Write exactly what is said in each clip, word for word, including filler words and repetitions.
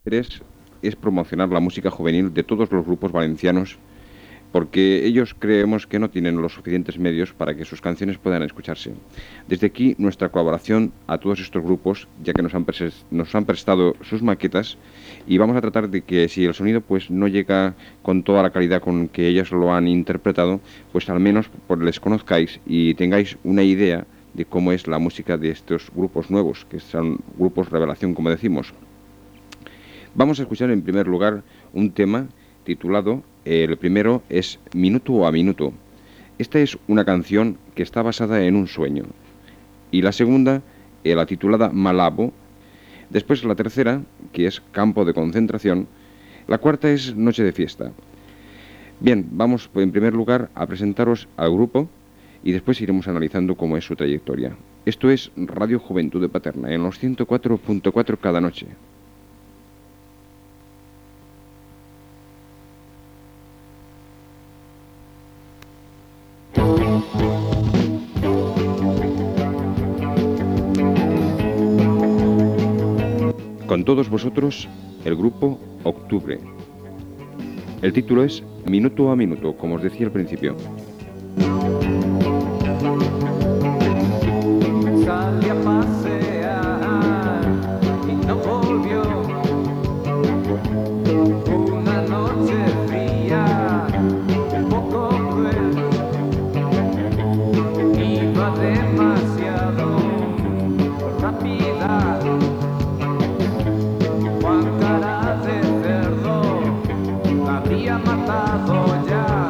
interés es promocionar la música juvenil de todos los grupos valencianos, porque ellos creemos que no tienen los suficientes medios para que sus canciones puedan escucharse. Desde aquí nuestra colaboración a todos estos grupos, ya que nos han, nos han prestado sus maquetas, y vamos a tratar de que si el sonido pues no llega con toda la calidad con que ellos lo han interpretado, pues al menos pues, les conozcáis y tengáis una idea de cómo es la música de estos grupos nuevos, que son grupos revelación, como decimos. Vamos a escuchar en primer lugar un tema titulado, eh, el primero es Minuto a Minuto. Esta es una canción que está basada en un sueño. Y la segunda, eh, la titulada Malabo. Después la tercera, que es Campo de Concentración. La cuarta es Noche de Fiesta. Bien, vamos en primer lugar a presentaros al grupo y después iremos analizando cómo es su trayectoria. Esto es Radio Juventud de Paterna, en los ciento cuatro punto cuatro cada noche. Con todos vosotros, el grupo Octubre. El título es Minuto a Minuto, como os decía al principio. Salí a pasear y no volvió. Una noche fría, un poco cruel. Iba demasiado rápida. Juan cara de cerdo la habría matado ya.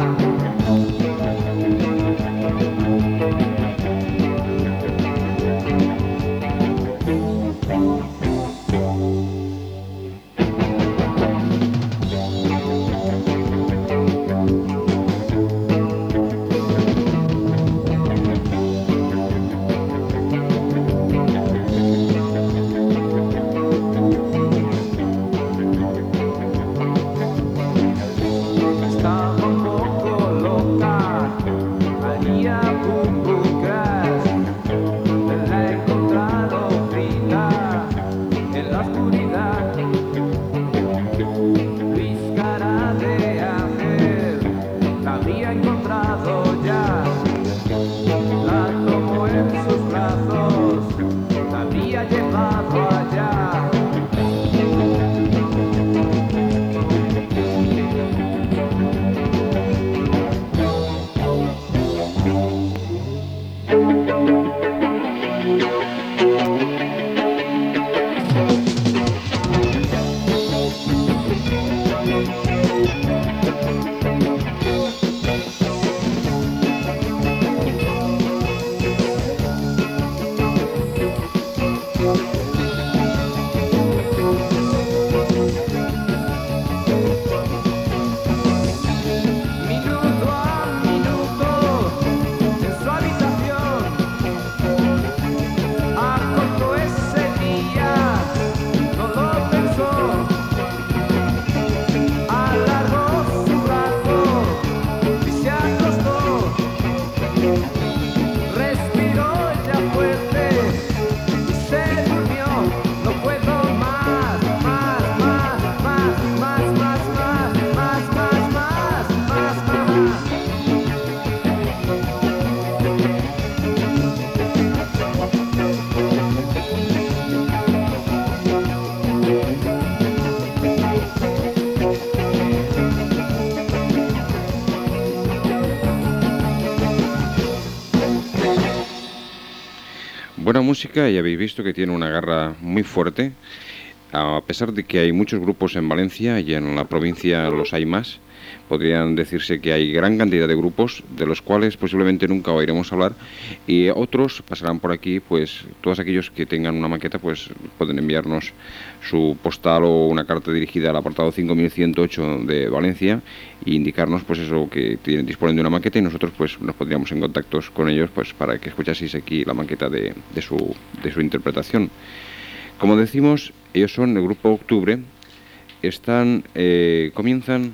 Buena música, y habéis visto que tiene una garra muy fuerte, a pesar de que hay muchos grupos en Valencia y en la provincia los hay más. Podrían decirse que hay gran cantidad de grupos, de los cuales posiblemente nunca oiremos hablar, y otros pasarán por aquí. Pues todos aquellos que tengan una maqueta pues pueden enviarnos su postal o una carta dirigida al apartado cinco mil ciento ocho de Valencia e indicarnos pues eso, que tienen, disponen de una maqueta, y nosotros pues nos pondríamos en contacto con ellos pues para que escuchaseis aquí la maqueta de, de, su, de su interpretación. Como decimos, ellos son el grupo Octubre. Están, eh, comienzan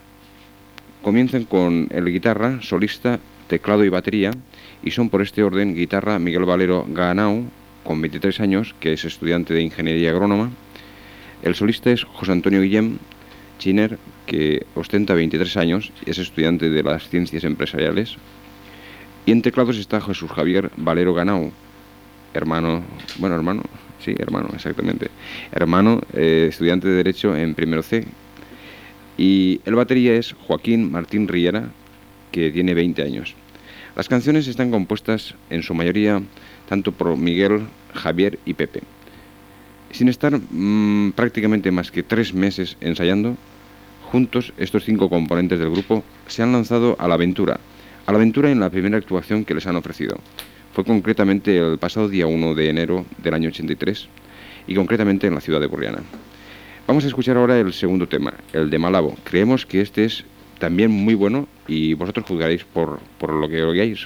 Comienzan con el guitarra, solista, teclado y batería, y son por este orden: guitarra Miguel Valero Ganau, con veintitrés años, que es estudiante de Ingeniería Agrónoma; El solista es José Antonio Guillem Chiner, que ostenta veintitrés años y es estudiante de las ciencias empresariales. Y en teclados está Jesús Javier Valero Ganau, hermano, bueno, hermano, sí, hermano, exactamente, hermano, eh, estudiante de Derecho en primero C. Y el batería es Joaquín Martín Riera, que tiene veinte años. Las canciones están compuestas en su mayoría tanto por Miguel, Javier y Pepe. Sin estar mmm, prácticamente más que tres meses ensayando, juntos estos cinco componentes del grupo se han lanzado a la aventura, a la aventura en la primera actuación que les han ofrecido. Fue concretamente el pasado día uno de enero del año ochenta y tres y concretamente en la ciudad de Burriana. Vamos a escuchar ahora el segundo tema, el de Malabo. Creemos que este es también muy bueno y vosotros juzgaréis por, por lo que oigáis.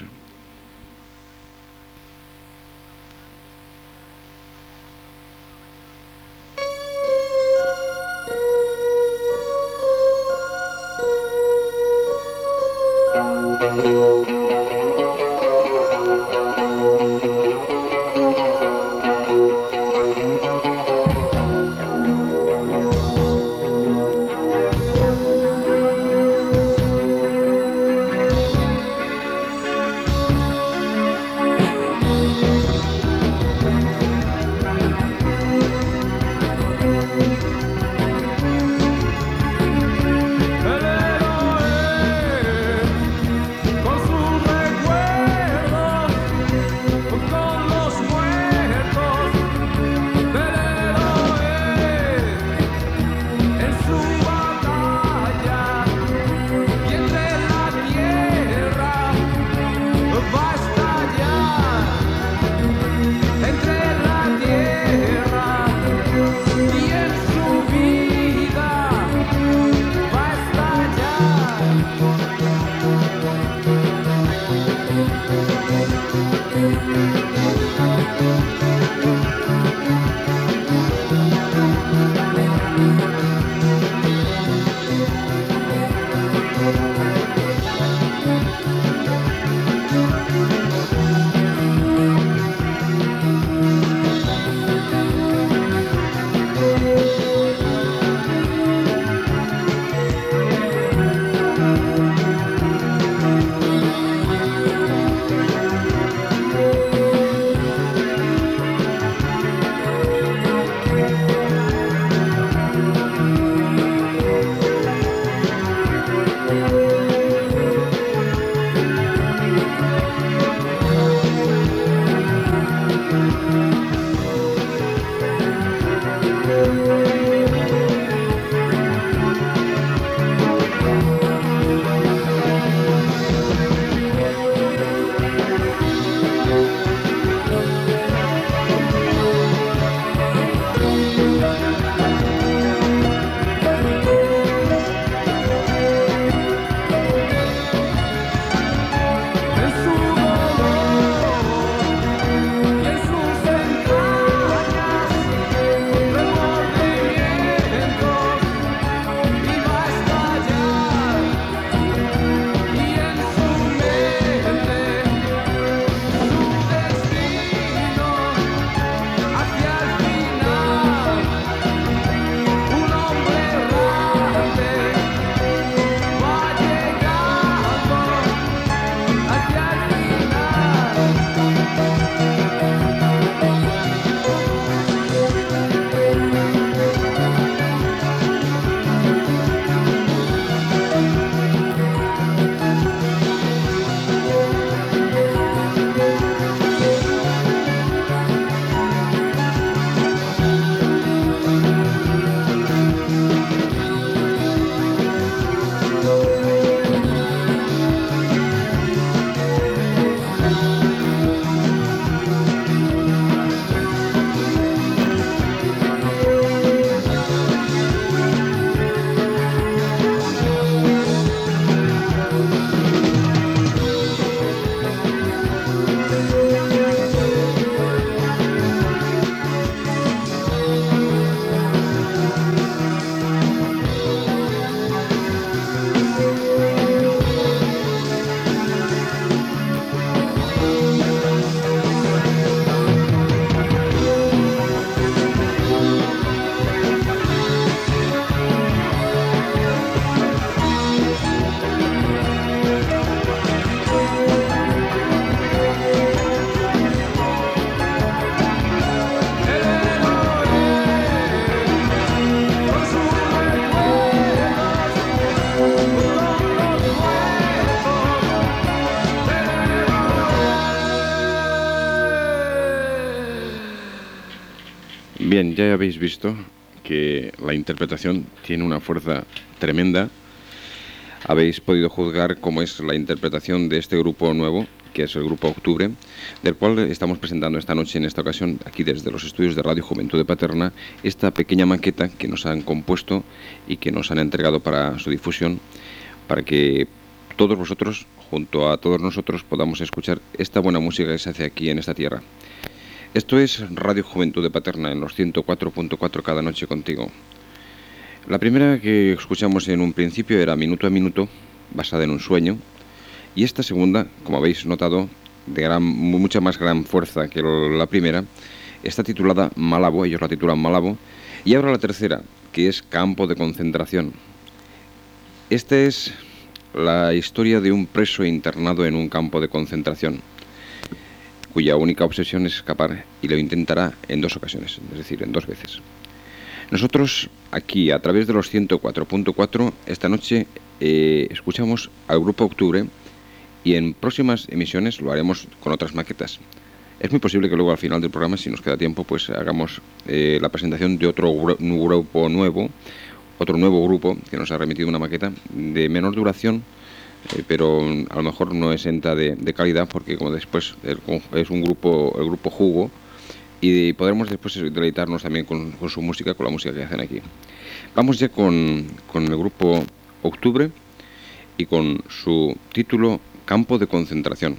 Entre la tierra y el sur. Bien, ya habéis visto que la interpretación tiene una fuerza tremenda. Habéis podido juzgar cómo es la interpretación de este grupo nuevo, que es el Grupo Octubre, del cual estamos presentando esta noche, en esta ocasión, aquí desde los estudios de Radio Juventud de Paterna, esta pequeña maqueta que nos han compuesto y que nos han entregado para su difusión, para que todos vosotros, junto a todos nosotros, podamos escuchar esta buena música que se hace aquí en esta tierra. Esto es Radio Juventud de Paterna, en los ciento cuatro punto cuatro cada noche contigo. La primera que escuchamos en un principio era Minuto a Minuto, basada en un sueño, y esta segunda, como habéis notado, de gran, mucha más gran fuerza que la primera, está titulada Malabo, ellos la titulan Malabo, y ahora la tercera, que es Campo de Concentración. Esta es la historia de un preso internado en un campo de concentración, cuya única obsesión es escapar, y lo intentará en dos ocasiones, es decir, en dos veces. Nosotros aquí, a través de los ciento cuatro punto cuatro, esta noche eh, escuchamos al Grupo Octubre, y en próximas emisiones lo haremos con otras maquetas. Es muy posible que luego al final del programa, si nos queda tiempo, pues hagamos eh, la presentación de otro gru grupo nuevo, otro nuevo grupo que nos ha remitido una maqueta de menor duración, eh, pero a lo mejor no exenta de, de calidad, porque como después el, es un grupo, el grupo Jugo, y podremos después deleitarnos también con, con su música, con la música que hacen aquí. Vamos ya con, con el Grupo Octubre y con su título Campo de Concentración.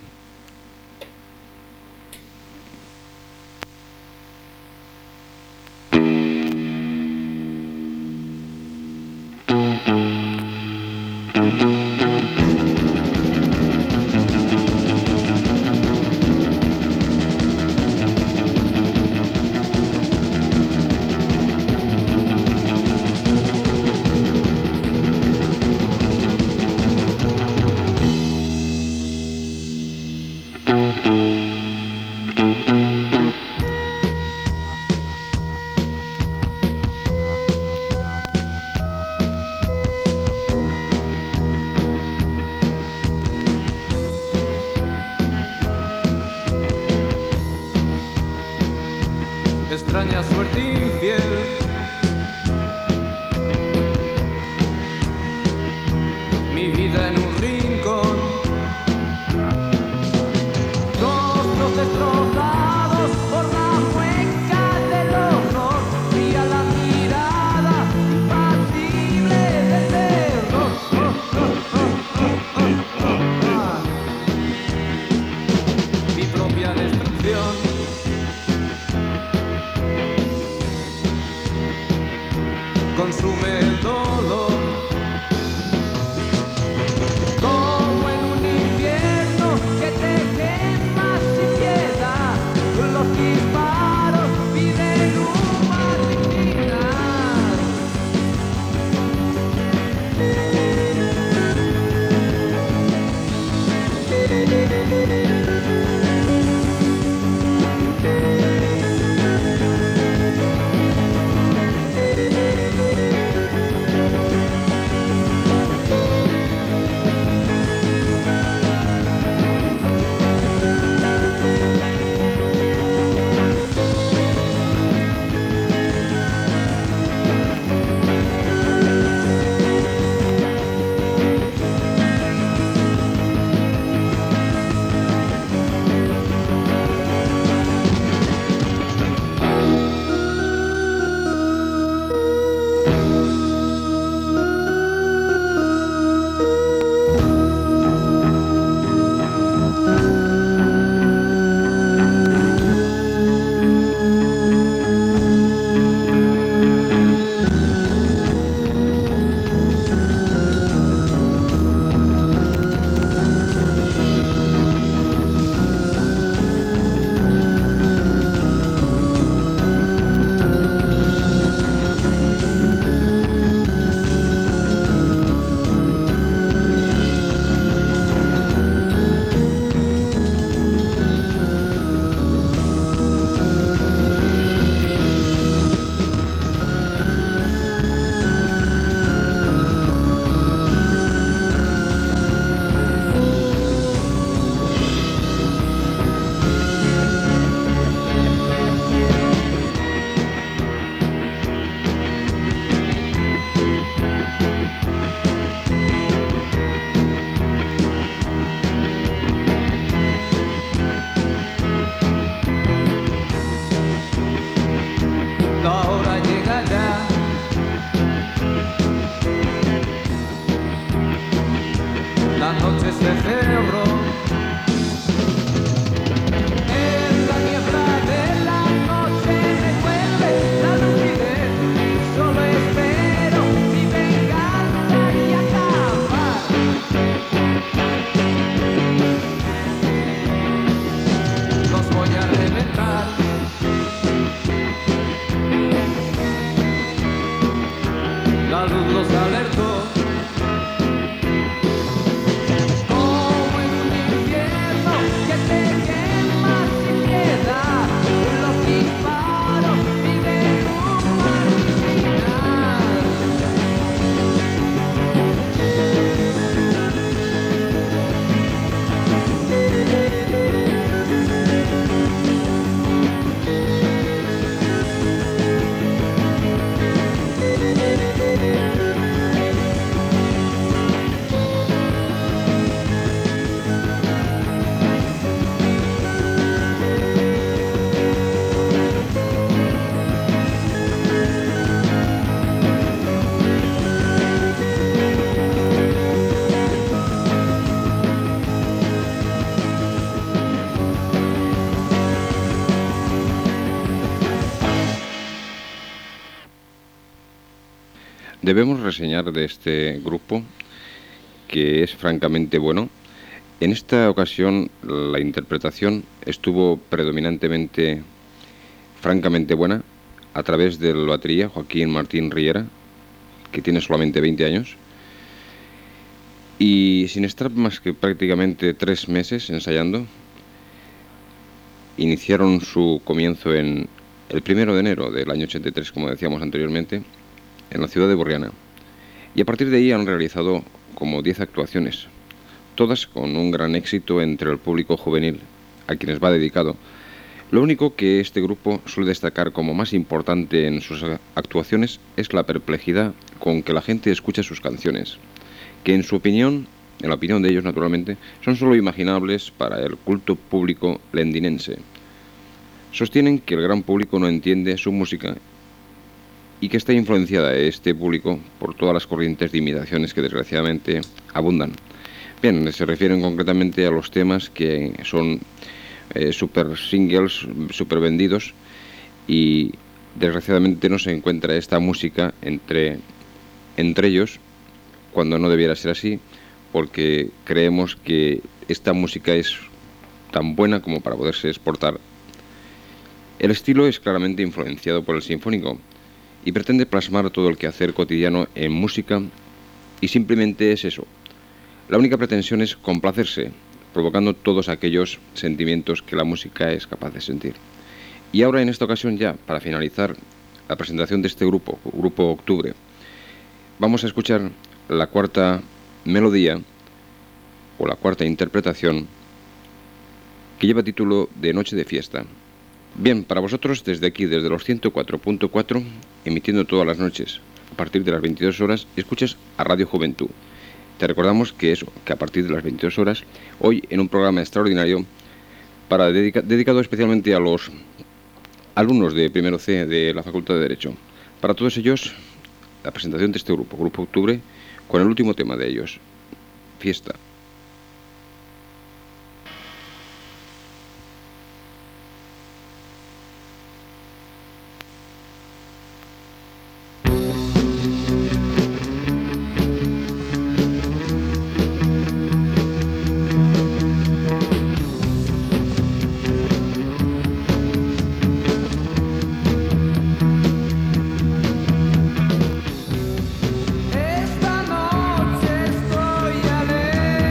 Extraña suerte infiel, mi vida en un rincón, rostros destrozados por la mueca del horror, fría la mirada impasible del terror. Mi propia destrucción. Consume el dolor, como en un infierno que te quema sin piedad. Los disparos piden humanidad. la luz nos alertó. Como en un infierno que te quema sin piedad, los disparos viven un marginal. Debemos reseñar de este grupo que es francamente bueno. En esta ocasión la interpretación estuvo predominantemente francamente buena a través del batería Joaquín Martín Riera, que tiene solamente veinte años, y sin estar más que prácticamente tres meses ensayando, iniciaron su comienzo en el primero de enero del año ochenta y tres, como decíamos anteriormente, en la ciudad de Borriana, y a partir de ahí han realizado como diez actuaciones, todas con un gran éxito entre el público juvenil, a quienes va dedicado. Lo único que este grupo suele destacar como más importante en sus actuaciones es la perplejidad con que la gente escucha sus canciones, que en su opinión, en la opinión de ellos naturalmente, son solo imaginables para el culto público lendinense. Sostienen que el gran público no entiende su música y que está influenciada este público por todas las corrientes de imitaciones que desgraciadamente abundan. Bien, se refieren concretamente a los temas que son eh, super singles, super vendidos, y desgraciadamente no se encuentra esta música entre, entre ellos, cuando no debiera ser así, porque creemos que esta música es tan buena como para poderse exportar. El estilo es claramente influenciado por el sinfónico y pretende plasmar todo el quehacer cotidiano en música, y simplemente es eso. La única pretensión es complacerse, provocando todos aquellos sentimientos que la música es capaz de sentir. Y ahora, en esta ocasión, ya para finalizar la presentación de este grupo, Grupo Octubre, vamos a escuchar la cuarta melodía o la cuarta interpretación, que lleva título de Noche de Fiesta. Bien, para vosotros desde aquí, desde los ciento cuatro punto cuatro, emitiendo todas las noches a partir de las veintidós horas, escuchas a Radio Juventud. Te recordamos que eso, que a partir de las veintidós horas, hoy en un programa extraordinario para dedica, dedicado especialmente a los alumnos de primero C de la Facultad de Derecho. Para todos ellos, la presentación de este grupo, Grupo Octubre, con el último tema de ellos, Fiesta. Esta noche estoy alegre.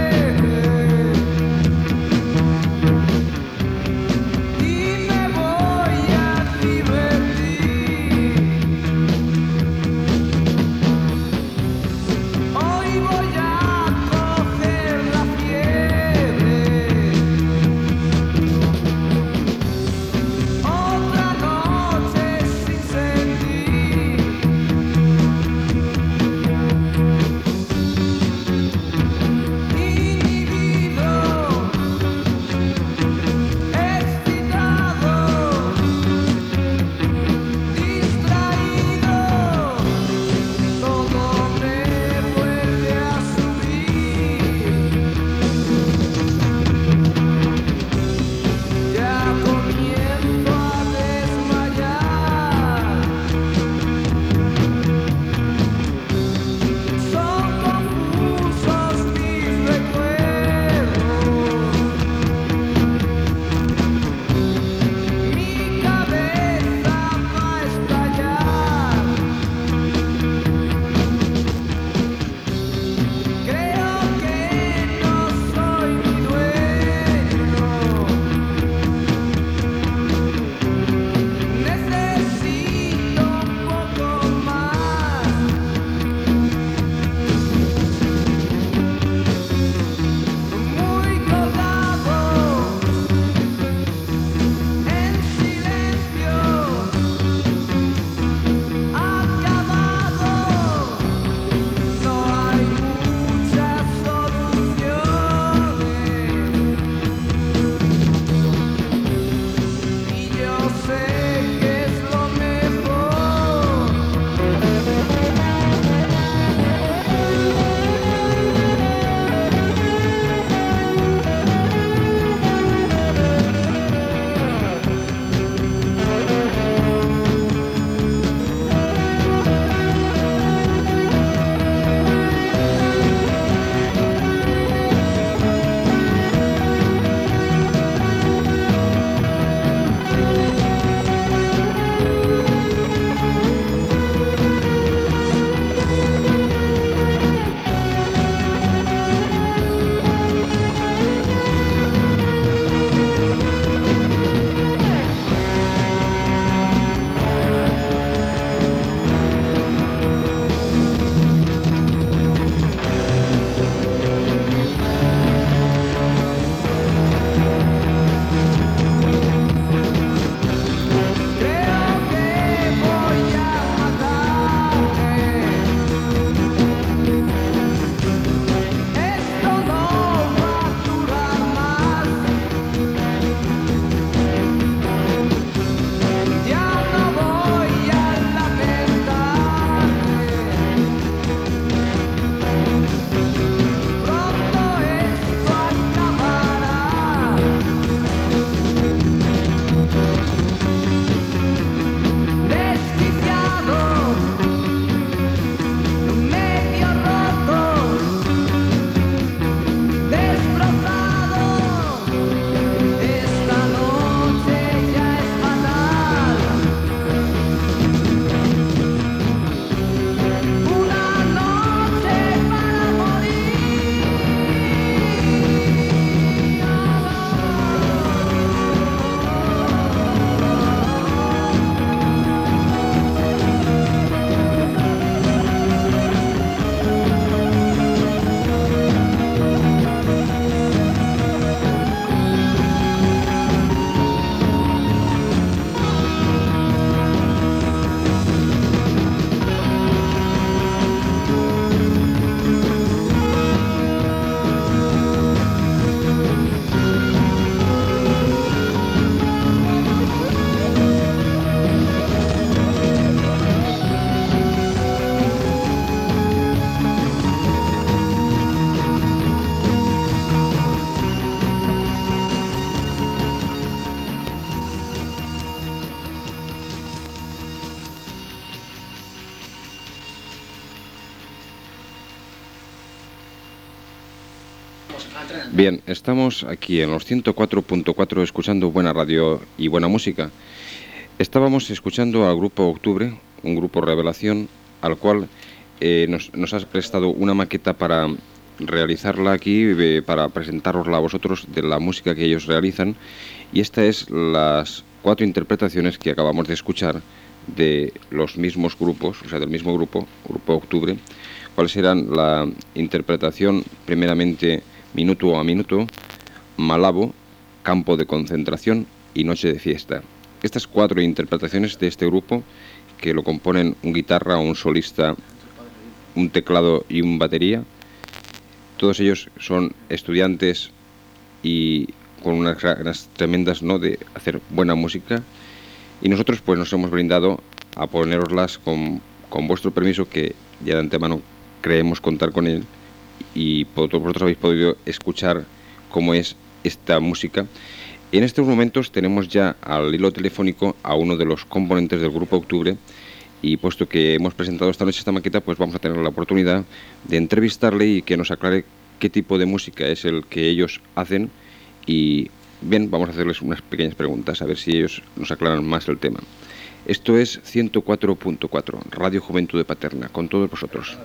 Bien, estamos aquí en los ciento cuatro punto cuatro escuchando buena radio y buena música. Estábamos escuchando al grupo Octubre, un grupo revelación, al cual eh, nos, nos has prestado una maqueta para realizarla aquí, eh, para presentarosla a vosotros de la música que ellos realizan. Y esta es las cuatro interpretaciones que acabamos de escuchar de los mismos grupos, o sea, del mismo grupo, Grupo Octubre. ¿Cuáles eran? La interpretación, primeramente, Minuto a Minuto, Malabo, Campo de Concentración y Noche de Fiesta. Estas cuatro interpretaciones de este grupo, que lo componen un guitarra, un solista, un teclado y un batería, todos ellos son estudiantes y con unas ganas tremendas, ¿no?, de hacer buena música, y nosotros pues nos hemos brindado a poneroslas con, con vuestro permiso, que ya de antemano creemos contar con él, y vosotros habéis podido escuchar cómo es esta música. En estos momentos tenemos ya al hilo telefónico a uno de los componentes del Grupo Octubre, y puesto que hemos presentado esta noche esta maqueta, pues vamos a tener la oportunidad de entrevistarle y que nos aclare qué tipo de música es el que ellos hacen. Y bien, vamos a hacerles unas pequeñas preguntas, a ver si ellos nos aclaran más el tema. Esto es ciento cuatro punto cuatro, Radio Juventud de Paterna, con todos vosotros.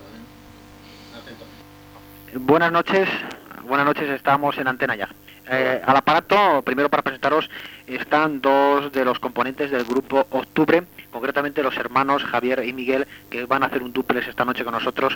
Buenas noches, buenas noches, estamos en antena ya. Eh, al aparato, primero para presentaros, están dos de los componentes del grupo Octubre, concretamente los hermanos Javier y Miguel, que van a hacer un duplex esta noche con nosotros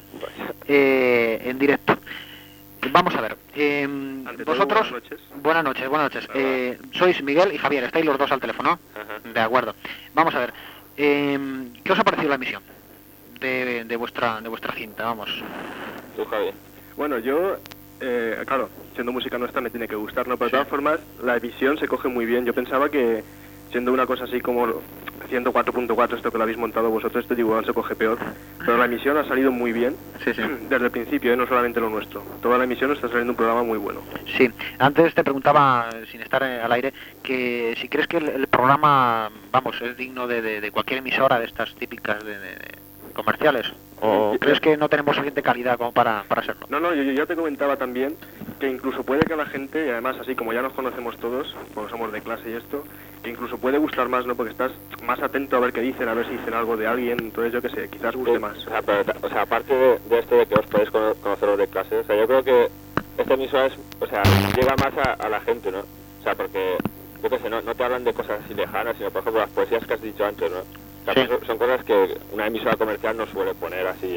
eh, en directo. Vamos a ver, eh, vosotros, buenas noches, buenas noches, buenas noches. Eh, sois Miguel y Javier, estáis los dos al teléfono. Ajá. De acuerdo. Vamos a ver, eh, ¿qué os ha parecido la emisión de, de vuestra de vuestra cinta? Vamos. Tú, Javier. Bueno, yo, eh, claro, siendo música nuestra me tiene que gustar, ¿no? Pero de Sí. todas formas, la emisión se coge muy bien. Yo pensaba que, siendo una cosa así como ciento cuatro punto cuatro, esto que lo habéis montado vosotros, este igual se coge peor. Pero la emisión ha salido muy bien, Sí, sí. desde el principio, ¿eh? No solamente lo nuestro. Toda la emisión está saliendo un programa muy bueno. Sí, antes te preguntaba, sin estar eh, al aire, que si crees que el, el programa, vamos, es digno de, de, de cualquier emisora de estas típicas de, de- de comerciales, o Sí, crees sí. que no tenemos suficiente calidad como para, para serlo. No, no, yo, yo te comentaba también que incluso puede que a la gente, y además así como ya nos conocemos todos, porque somos de clase y esto, que incluso puede gustar más, ¿no? Porque estás más atento a ver qué dicen, a ver si dicen algo de alguien, entonces yo qué sé, quizás guste Sí, más. O sea, pero, o sea, aparte de, de esto de que os podéis cono- conoceros de clase, o sea, yo creo que esta emisora es, o sea, llega más a, a la gente, ¿no? O sea, porque, yo qué sé, no, no te hablan de cosas así lejanas, sino, por ejemplo, las poesías que has dicho antes, ¿no? O sea, Sí. son, son cosas que una emisora comercial no suele poner así,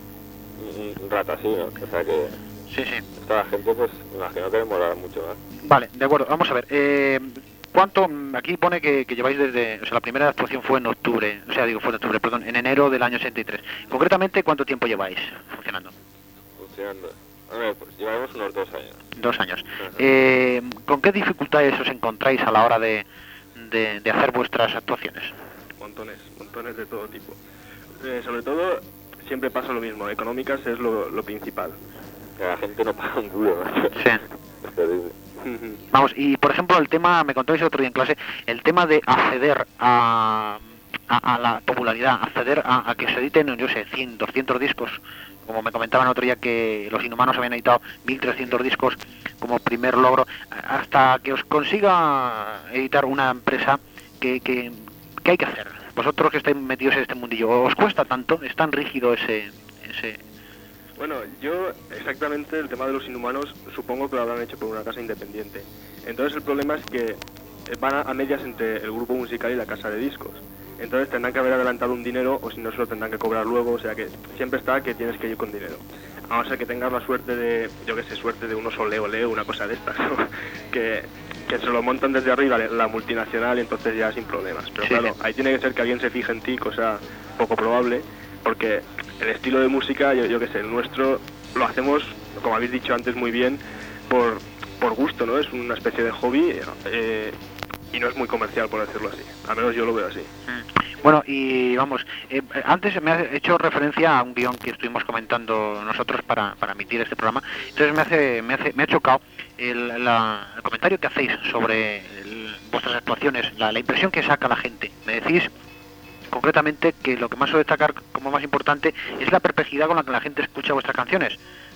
un, un rato así, ¿no? O sea, que Sí, sí. esta la gente, pues, me imagino que le molará mucho, ¿no? Vale, de acuerdo, vamos a ver. Eh, ¿Cuánto? Aquí pone que, que lleváis desde, o sea, la primera actuación fue en octubre, o sea, digo, fue en octubre, perdón, en enero del año ochenta y tres. Concretamente, ¿cuánto tiempo lleváis funcionando? Funcionando. Hombre, pues llevaremos unos dos años. Dos años. Ajá. Eh, ¿Con qué dificultades os encontráis a la hora de, de, de hacer vuestras actuaciones? Montones, montones de todo tipo. Eh, sobre todo, siempre pasa lo mismo, económicas es lo, lo principal. Que la gente no paga un duro, ¿no? Sí. Es terrible. Vamos, y por ejemplo, el tema, me contáis el otro día en clase, el tema de acceder a, a, a la popularidad, acceder a, a que se editen, yo sé, cien, doscientos discos, como me comentaban el otro día que los Inhumanos habían editado mil trescientos discos como primer logro, hasta que os consiga editar una empresa, que, que, ¿qué hay que hacer? Vosotros que estáis metidos en este mundillo, ¿os cuesta tanto? ¿Es tan rígido ese...? ese... Bueno, yo exactamente el tema de los Inhumanos supongo que lo habrán hecho por una casa independiente. Entonces el problema es que van a, a medias entre el grupo musical y la casa de discos. Entonces tendrán que haber adelantado un dinero o si no se lo tendrán que cobrar luego, o sea que siempre está que tienes que ir con dinero. A no ser que tengas la suerte de, yo que sé, suerte de unos ole ole, una cosa de estas, ¿no? que, que se lo montan desde arriba la multinacional y entonces ya sin problemas. Pero Sí, claro, sí. ahí tiene que ser que alguien se fije en ti, cosa poco probable, porque el estilo de música, yo, yo que sé, el nuestro lo hacemos, como habéis dicho antes muy bien, por, por gusto, ¿no? Es una especie de hobby eh, y no es muy comercial, por decirlo así. Al menos yo lo veo así. Bueno, y vamos, eh, antes me ha hecho referencia a un guión que estuvimos comentando nosotros para, para emitir este programa. Entonces me hace, me hace, me ha chocado el, la, el comentario que hacéis sobre el, vuestras actuaciones, la, la impresión que saca la gente. Me decís concretamente que lo que más suele destacar como más importante es la perplejidad con la que la gente escucha vuestras canciones.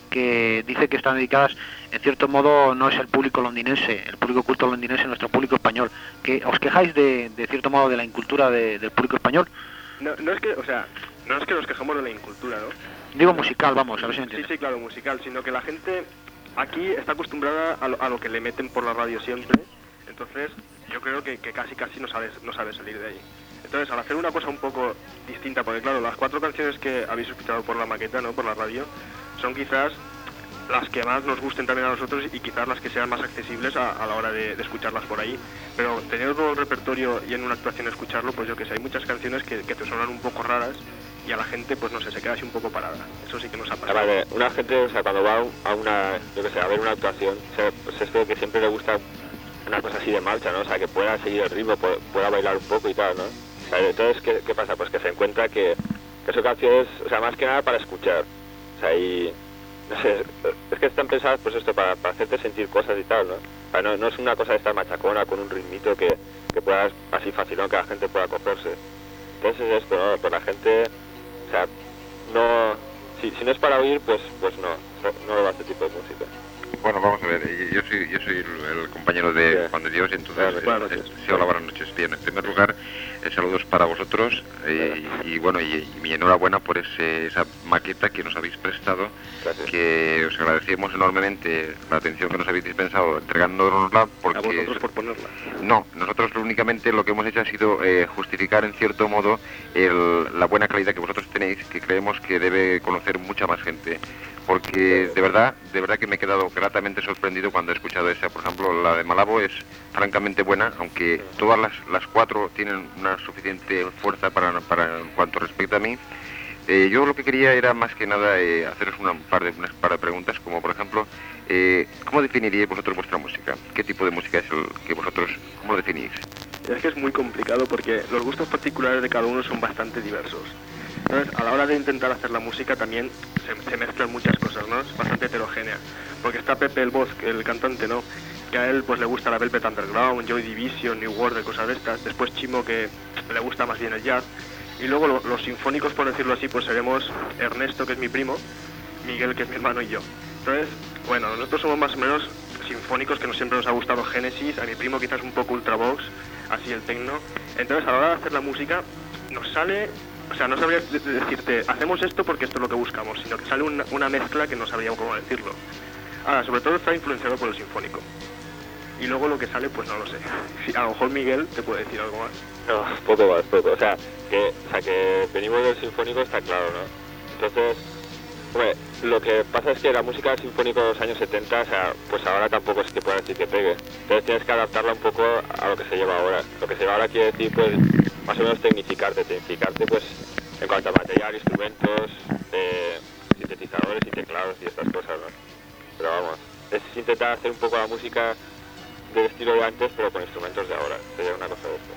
que dice que están dedicadas, en cierto modo, no es el público londinense, el público culto londinense, nuestro público español. ¿Que os quejáis de, de cierto modo de la incultura de, del público español? No, no es que, o sea, no es que nos quejamos de la incultura, ¿no? Digo musical, vamos, a ver si me Sí, entiendes. sí, claro, musical, sino que la gente aquí está acostumbrada a lo, a lo que le meten por la radio siempre, entonces yo creo que, que casi casi no sabe, no sabe salir de ahí. Entonces, al hacer una cosa un poco distinta, porque claro, las cuatro canciones que habéis escuchado por la maqueta, ¿no?, por la radio, son quizás las que más nos gusten también a nosotros y quizás las que sean más accesibles a, a la hora de, de escucharlas por ahí. Pero tener todo el repertorio y en una actuación escucharlo, pues yo que sé, hay muchas canciones que, que te suenan un poco raras y a la gente, pues no sé, se queda así un poco parada. Eso sí que nos ha pasado. Vale, una gente, o sea, cuando va a una, yo que sé, a ver una actuación, o sea, pues esto que siempre le gusta una cosa así de marcha, ¿no? O sea, que pueda seguir el ritmo, pueda, pueda bailar un poco y tal, ¿no? O sea, entonces, ¿qué, qué pasa? Pues que se encuentra que, que son canciones, o sea, más que nada para escuchar. O sea, y, no sé, es que están pensadas, pues esto, para, para hacerte sentir cosas y tal, ¿no? O sea, no, no es una cosa de estar machacona con un ritmito que, que puedas, así facilón, que la gente pueda cogerse. Entonces es esto, ¿no? Pues la gente, o sea, no, si, si no es para oír, pues pues no, no le va a este tipo de música. Bueno, vamos a ver, yo soy, yo soy el, el compañero de Sí. Juan de Dios, y entonces... Buenas buenas eh, noches. sí, hola, buenas noches. Bien, en primer lugar, eh, saludos para vosotros, eh, y, y bueno, y, y mi enhorabuena por ese, esa maqueta que nos habéis prestado, Gracias. que os agradecemos enormemente la atención que nos habéis dispensado entregándonosla, porque... A vosotros por ponerla. No, nosotros únicamente lo que hemos hecho ha sido eh, justificar en cierto modo el- la buena calidad que vosotros tenéis, que creemos que debe conocer mucha más gente. Porque de verdad, de verdad que me he quedado gratamente sorprendido cuando he escuchado esa. Por ejemplo, la de Malabo es francamente buena, aunque todas las, las cuatro tienen una suficiente fuerza para, para en cuanto respecta a mí. Eh, yo lo que quería era más que nada eh, haceros una, un par de, unas par de preguntas, como por ejemplo, eh, ¿cómo definiríais vosotros vuestra música? ¿Qué tipo de música es el que vosotros, cómo lo definís? Es que es muy complicado porque los gustos particulares de cada uno son bastante diversos. Entonces, a la hora de intentar hacer la música también se, se mezclan muchas cosas, ¿no? Es bastante heterogénea. Porque está Pepe el Voz, el cantante, ¿no? Que a él pues le gusta la Velvet Underground, Joy Division, New Order, cosas de estas. Después Chimo, que le gusta más bien el jazz. Y luego lo, los sinfónicos, por decirlo así, pues seremos Ernesto, que es mi primo, Miguel, que es mi hermano, y yo. Entonces, bueno, nosotros somos más o menos sinfónicos, que no siempre nos ha gustado Génesis, a mi primo quizás un poco Ultravox, así el techno. Entonces, a la hora de hacer la música, nos sale... O sea, no sabría de- de decirte, hacemos esto porque esto es lo que buscamos, sino que sale una, una mezcla que no sabríamos cómo decirlo. Ahora, sobre todo está influenciado por el sinfónico. Y luego lo que sale, pues no lo sé. Sí, a lo mejor Miguel te puede decir algo más. No, poco más, poco. O sea, que, o sea, que venimos del sinfónico está claro, ¿no? Entonces, hombre, lo que pasa es que la música del sinfónico de los años setenta, o sea, pues ahora tampoco es que pueda decir que pegue. Entonces tienes que adaptarla un poco a lo que se lleva ahora. Lo que se lleva ahora quiere decir, pues, más o menos tecnificarte. Tecnificarte, pues, en cuanto a material, instrumentos, eh, sintetizadores y teclados y estas cosas, ¿no? Pero vamos, es intentar hacer un poco la música del estilo de antes, pero con instrumentos de ahora. Sería una cosa de esto.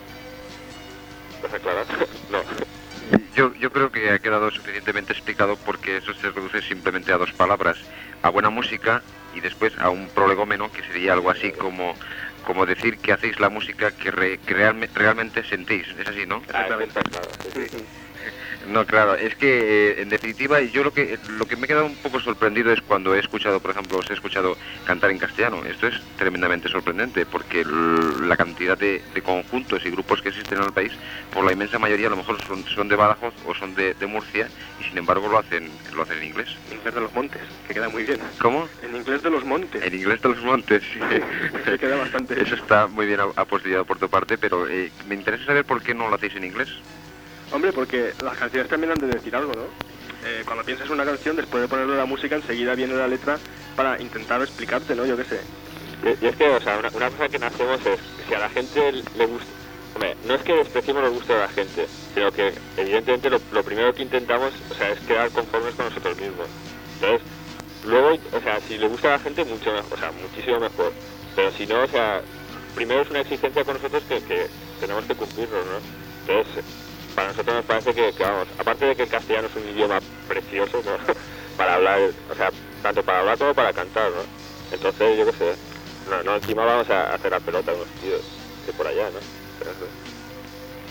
¿Estás aclarado? No. Yo, yo creo que ha quedado suficientemente explicado, porque eso se reduce simplemente a dos palabras: a buena música, y después a un prolegómeno, que sería algo así como, como decir que hacéis la música que, re, que realme, realmente sentís. Es así, ¿no? Ah, eso está claro. Sí, sí. No, claro, es que eh, en definitiva yo lo que lo que me he quedado un poco sorprendido es cuando he escuchado, por ejemplo, os he escuchado cantar en castellano. Esto es tremendamente sorprendente, porque l- la cantidad de, de conjuntos y grupos que existen en el país, por la inmensa mayoría a lo mejor son, son de Badajoz o son de, de Murcia, y sin embargo lo hacen lo hacen en inglés. En inglés de los montes, que queda muy bien. ¿Cómo? En inglés de los montes. En inglés de los montes, sí. Se queda bastante bien. Eso está muy bien apostillado por tu parte, pero eh, me interesa saber por qué no lo hacéis en inglés. Hombre, porque las canciones también han de decir algo, ¿no? Eh, cuando piensas una canción, después de ponerle la música, enseguida viene la letra para intentar explicarte, ¿no? Yo qué sé. Y, y es que, o sea, una, una cosa que hacemos es que si a la gente le gusta... Hombre, no es que despreciemos los gustos de la gente, sino que evidentemente lo, lo primero que intentamos, o sea, es quedar conformes con nosotros mismos. Entonces, luego, o sea, si le gusta a la gente, mucho mejor, o sea, muchísimo mejor. Pero si no, o sea, primero es una exigencia con nosotros que, que tenemos que cumplirlo, ¿no? Entonces, para nosotros nos parece que, que, vamos, aparte de que el castellano es un idioma precioso, ¿no? Para hablar, o sea, tanto para hablar como para cantar, ¿no? Entonces, yo qué sé, no, no encima vamos a hacer la pelota a unos tíos de por allá, ¿no? Pero eso.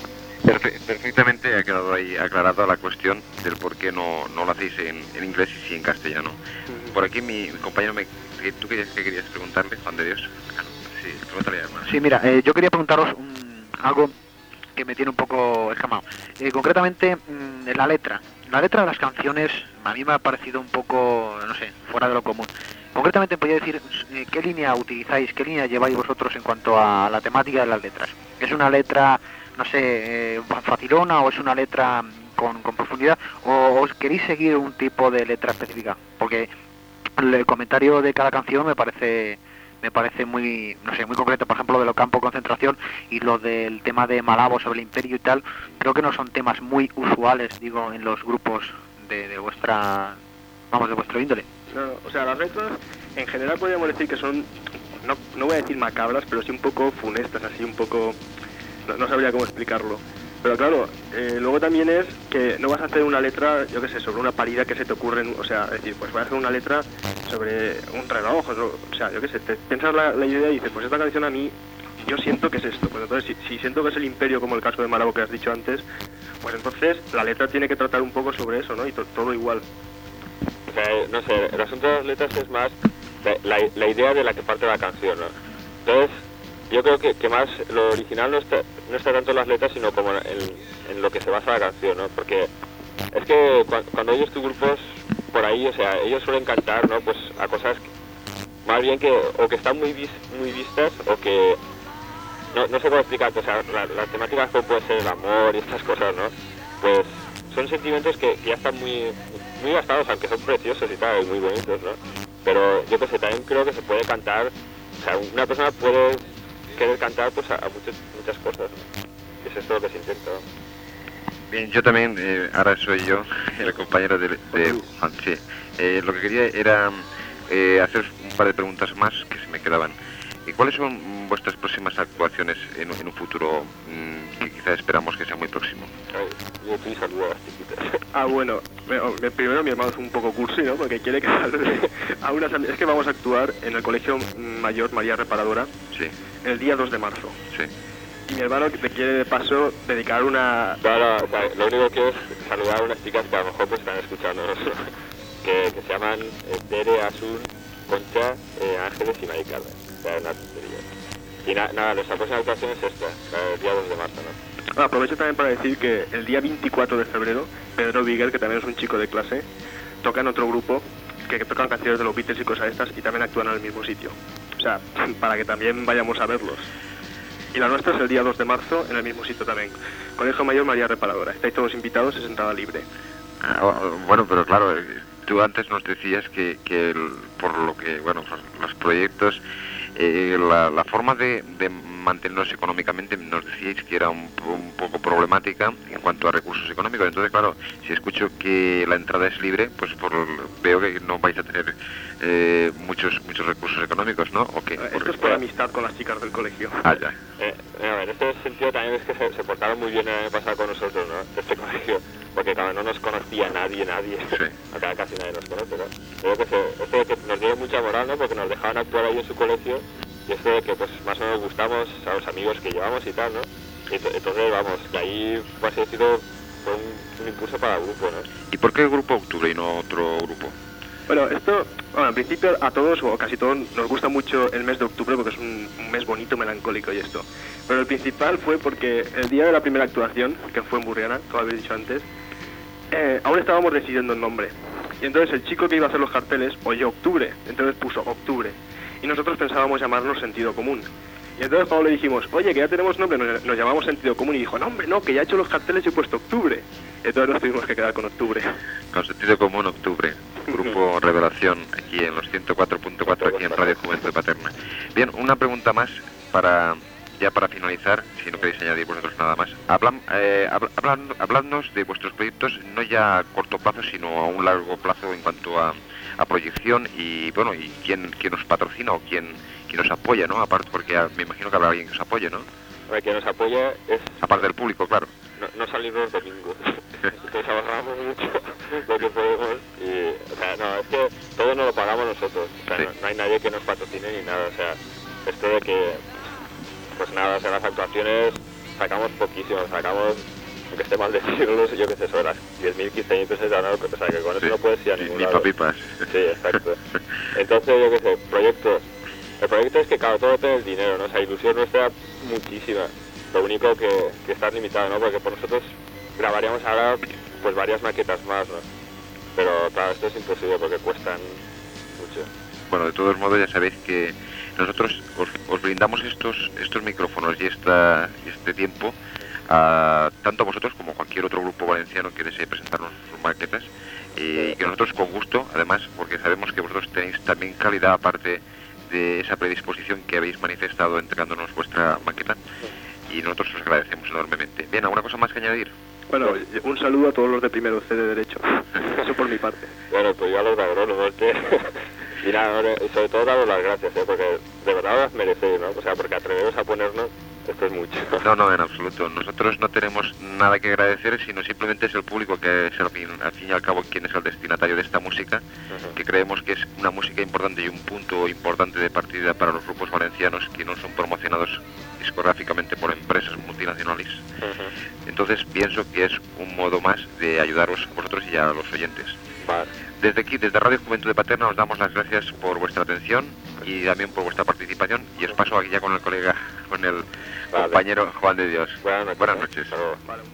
Perfe- perfectamente ha quedado ahí aclarada la cuestión del por qué no, no lo hacéis en, en inglés y sí en castellano. Por aquí mi, mi compañero, me, que ¿tú querías, qué querías preguntarle, Juan de Dios? Ah, no, sí, pregúntale a Hermano. Sí, mira, eh, yo quería preguntaros un- algo que me tiene un poco escamado. Eh, concretamente, mm, la letra. La letra de las canciones a mí me ha parecido un poco, no sé, fuera de lo común. Concretamente, podría decir eh, qué línea utilizáis, qué línea lleváis vosotros en cuanto a la temática de las letras. ¿Es una letra, no sé, eh, facilona o es una letra con, con profundidad? ¿O os queréis seguir un tipo de letra específica? Porque el comentario de cada canción me parece me parece muy, no sé, muy concreto. Por ejemplo, lo de los campos de concentración y lo del tema de Malabo sobre el imperio y tal, creo que no son temas muy usuales, digo, en los grupos de, de vuestra, vamos, de vuestro índole. No, o sea, las letras en general podríamos decir que son, no, no voy a decir macabras, pero sí un poco funestas, así un poco, no, no sabría cómo explicarlo. Pero claro, eh, luego también es que no vas a hacer una letra, yo qué sé, sobre una parida que se te ocurre, en- o sea, decir, pues voy a hacer una letra sobre un reloj, o, o sea, yo qué sé, te piensas la, la idea y dices, pues esta canción a mí, yo siento que es esto, pues entonces si, si siento que es el imperio, como el caso de Malabo que has dicho antes, pues entonces la letra tiene que tratar un poco sobre eso, ¿no? Y to- todo igual. O sea, no sé, el asunto de las letras es más la, la- la idea de la que parte la canción, ¿no? Entonces, yo creo que, que más lo original no está, no está tanto en las letras, sino como en, en lo que se basa la canción, ¿no? Porque es que cua- cuando oyes tus grupos por ahí, o sea, ellos suelen cantar, ¿no? Pues a cosas que- más bien que o que están muy vis- muy vistas o que no, no sé cómo explicar, o sea, la- las temáticas como puede ser el amor y estas cosas, ¿no? Pues son sentimientos que, que ya están muy muy gastados, aunque son preciosos y tal, y muy bonitos, ¿no? Pero yo que sé, también creo que se puede cantar, o sea, una persona puede querer cantar pues a, a muchas, muchas cosas, ¿no? Y es esto lo que se intenta, ¿no? Bien, yo también, eh, ahora soy yo, el compañero de, de Juan, sí. Eh, lo que quería era eh, hacer un par de preguntas más que se me quedaban. ¿Y cuáles son vuestras próximas actuaciones en, en un futuro mm, que quizá esperamos que sea muy próximo? Ay, yo estoy saludo a las chiquitas. Ah, bueno, bueno, me- primero mi hermano es un poco cursi, ¿no? Porque quiere que salude a unas amigas. Es que vamos a actuar en el Colegio Mayor María Reparadora Sí, el día dos de marzo. sí. Y mi hermano te quiere de paso dedicar una... No, no, o sea, lo único que quiero es saludar a unas chicas que a lo mejor pues están escuchando, ¿no? que, que se llaman eh, Tere, Asun, Concha, eh, Ángeles y Mari Carmen. O sea, una tontería. Y na- nada, nuestra próxima actuación es esta, la del día dos de marzo, ¿no? Ah, aprovecho también para decir que el día veinticuatro de febrero, Pedro Viguer, que también es un chico de clase, toca en otro grupo que, que tocan canciones de los Beatles y cosas estas y también actúan en el mismo sitio. O sea, para que también vayamos a verlos. Y la nuestra es el día dos de marzo en el mismo sitio también. Colegio Mayor María Reparadora. Estáis todos invitados, es entrada libre. Ah, bueno, pero claro, eh, tú antes nos decías que, que el- por lo que, bueno, los, los proyectos, eh, la, la forma de, de mantenernos económicamente, nos decíais que era un, po- un poco problemática en cuanto a recursos económicos. Entonces, claro, si escucho que la entrada es libre, pues por, veo que no vais a tener eh, muchos muchos recursos económicos, ¿no? ¿O qué? Eh, Esto es por amistad con las chicas del colegio. Ah, ya. Eh, a ver, en este sentido también es que se, se portaron muy bien el año pasado con nosotros, ¿no? De este colegio, porque claro, no nos conocía nadie, nadie, Sí. acá casi nadie nos conoce, ¿no? Pero que se, esto de que nos dio mucha moral, ¿no? Porque nos dejaban actuar ahí en su colegio y esto de que pues más o menos gustamos a los amigos que llevamos y tal, ¿no? Y to- entonces, vamos, que ahí, por así decirlo, fue un, un impulso para el grupo, ¿no? ¿Y por qué el grupo Octubre y no otro grupo? Bueno, esto, bueno, en principio a todos o casi todos nos gusta mucho el mes de octubre porque es un, un mes bonito, melancólico y esto. Pero el principal fue porque el día de la primera actuación, que fue en Burriana, como habéis dicho antes, eh, aún estábamos decidiendo el nombre. Y entonces el chico que iba a hacer los carteles oyó octubre, entonces puso octubre. Y nosotros pensábamos llamarnos sentido común. Y entonces cuando le dijimos, oye, que ya tenemos nombre, nos, nos llamamos sentido común, y dijo, no, hombre, no, que ya he hecho los carteles y he puesto octubre. Y entonces nos tuvimos que quedar con octubre. Con sentido común Octubre, grupo Revelación, aquí en los ciento cuatro punto cuatro, aquí en Radio Juventud Paterna. Bien, una pregunta más para ya para finalizar, si no queréis añadir vosotros nada más. Hablan, eh, habla- hablan- habladnos de vuestros proyectos, no ya a corto plazo, sino a un largo plazo en cuanto a, a proyección y, bueno, y quién, quién os patrocina o quién, quién os apoya, ¿no? Aparte, porque ah, me imagino que habrá alguien que os apoye, ¿no? A ver, que nos apoya es Aparte del público, claro. no, no salir los domingos. Entonces ahorramos mucho lo que podemos y, o sea, no, es que todo nos lo pagamos nosotros. O sea, Sí. no, no hay nadie que nos patrocine ni nada. O sea, esto de que, pues nada, o sea, las actuaciones sacamos poquísimo, sacamos aunque esté mal decirlo, yo qué sé, sobre las diez mil, quince mil pesos de download, o sea, que con eso Sí, no puedes ir a ni, ningún ni lado. papipas. Sí, exacto. Entonces, yo qué sé, proyectos. El proyecto es que, claro, todo depende del dinero, ¿no? O sea, ilusión nuestra muchísima. Lo único que, que está limitado, ¿no? Porque por nosotros grabaríamos ahora, pues, varias maquetas más, ¿no? Pero, claro, esto es imposible porque cuestan mucho. Bueno, de todos modos ya sabéis que nosotros os, os brindamos estos estos micrófonos y esta y este tiempo a tanto a vosotros como a cualquier otro grupo valenciano que desee presentarnos sus maquetas, y que nosotros con gusto, además, porque sabemos que vosotros tenéis también calidad aparte de esa predisposición que habéis manifestado entregándonos vuestra maqueta, y nosotros os agradecemos enormemente. Bien, ¿alguna cosa más que añadir? Bueno, un saludo a todos los de primero C de Derecho. Eso por mi parte. Bueno, pues yo a los de agrónomos, que... y nada, no, y sobre todo daros las gracias, ¿eh? Porque de verdad las merecéis, ¿no? O sea, porque atreveros a ponernos, esto es mucho. No, no, en absoluto. Nosotros no tenemos nada que agradecer, sino simplemente es el público que es al fin, al fin y al cabo quien es el destinatario de esta música, uh-huh. que creemos que es una música importante y un punto importante de partida para los grupos valencianos que no son promocionados discográficamente por empresas multinacionales. Uh-huh. Entonces pienso que es un modo más de ayudaros a vosotros y a los oyentes. Vale. Desde aquí, desde Radio Juventud de Paterna, os damos las gracias por vuestra atención y también por vuestra participación, y os paso aquí ya con el colega, con el vale. compañero Juan de Dios. Buenas noches. Buenas noches. Vale.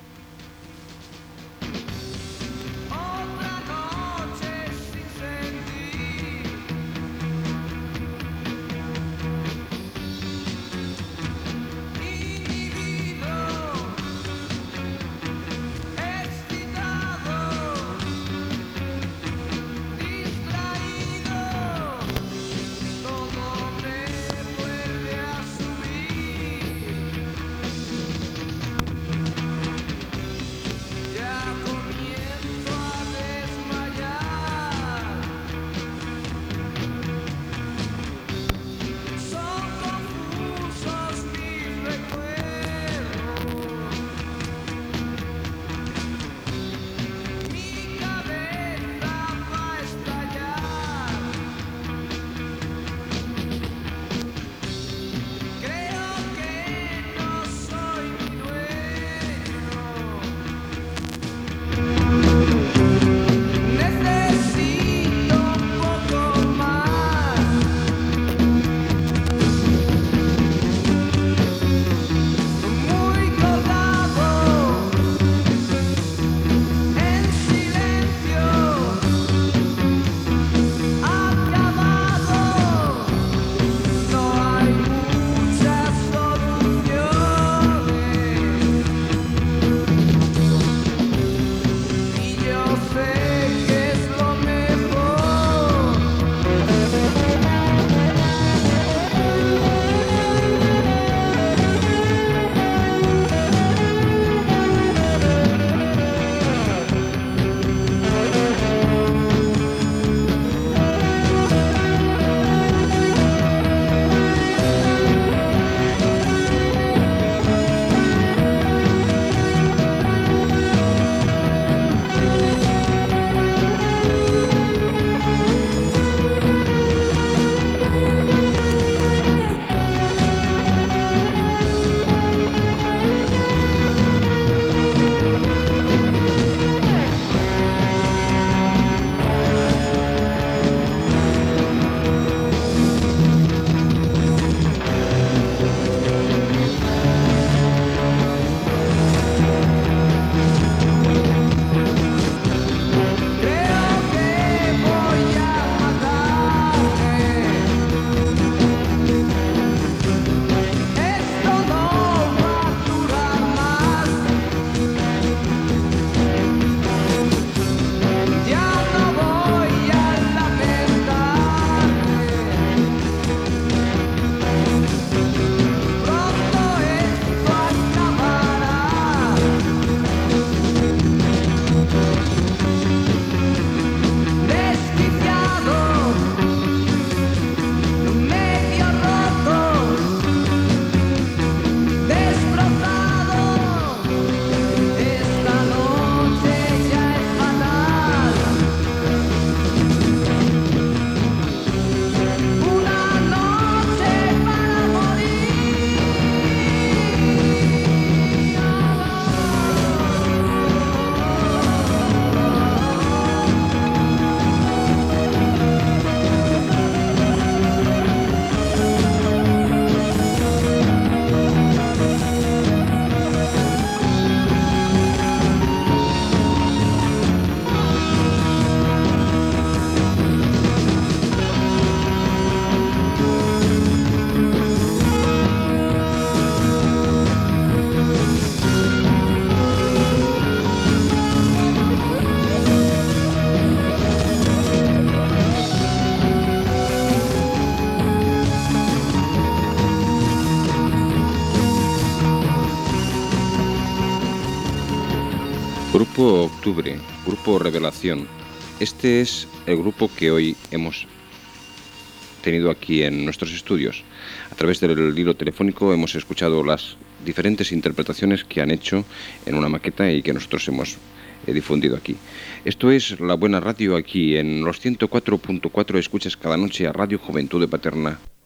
Grupo Octubre, Grupo Revelación. Este es el grupo que hoy hemos tenido aquí en nuestros estudios. A través del hilo telefónico hemos escuchado las diferentes interpretaciones que han hecho en una maqueta y que nosotros hemos eh, difundido aquí. Esto es La Buena Radio aquí en los ciento cuatro punto cuatro. Escuchas cada noche a Radio Juventud de Paterna.